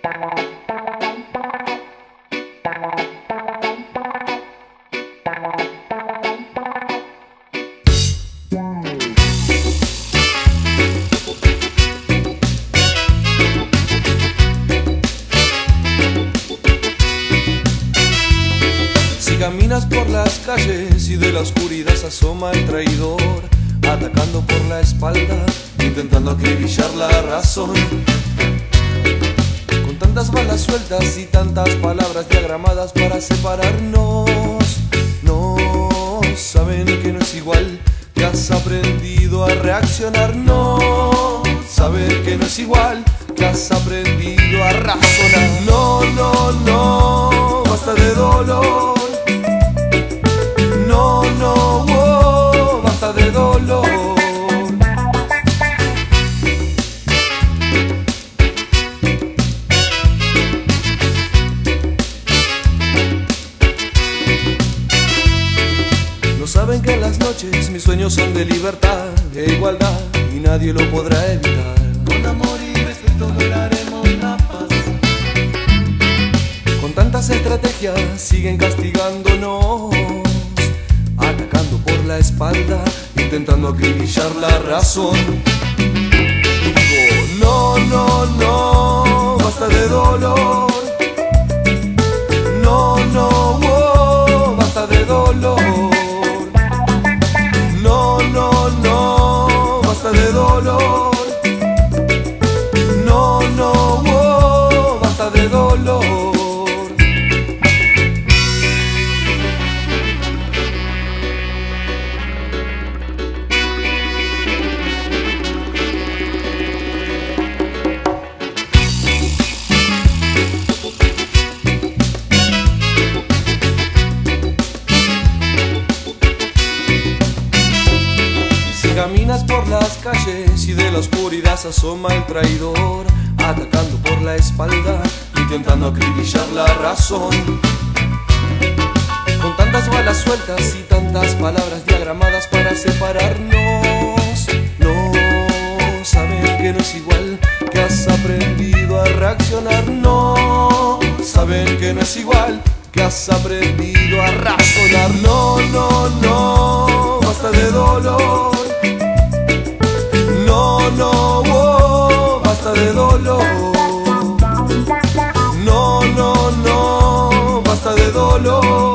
Caminas por las calles y de la oscuridad se asoma el traidor, atacando por la espalda, intentando acribillar la razón. Con tantas balas sueltas y tantas palabras diagramadas para separarnos, no saben que no es igual, que has aprendido a reaccionar. No saben que no es igual, que has aprendido a razonar. No, no, no, basta de dolor. No, no, oh, basta de dolor. No saben que en las noches mis sueños son de libertad e igualdad y nadie lo podrá evitar. Con amor y respeto lograremos la paz. Con tantas estrategias siguen castigándonos, atacando por la espalda, intentando acribillar la razón. Y digo, no, no, no, basta de dolor. No, no, oh, basta de dolor. No, no, no, basta de dolor. No, no, oh, basta de dolor. Caminas por las calles y de la oscuridad se asoma el traidor, atacando por la espalda, intentando acribillar la razón. Con tantas balas sueltas y tantas palabras diagramadas para separarnos, no saben que no es igual, que has aprendido a reaccionar. No saben que no es igual, que has aprendido a razonar. No, no, no, basta de dolor. No, no, oh, basta de dolor. No, no, no, basta de dolor.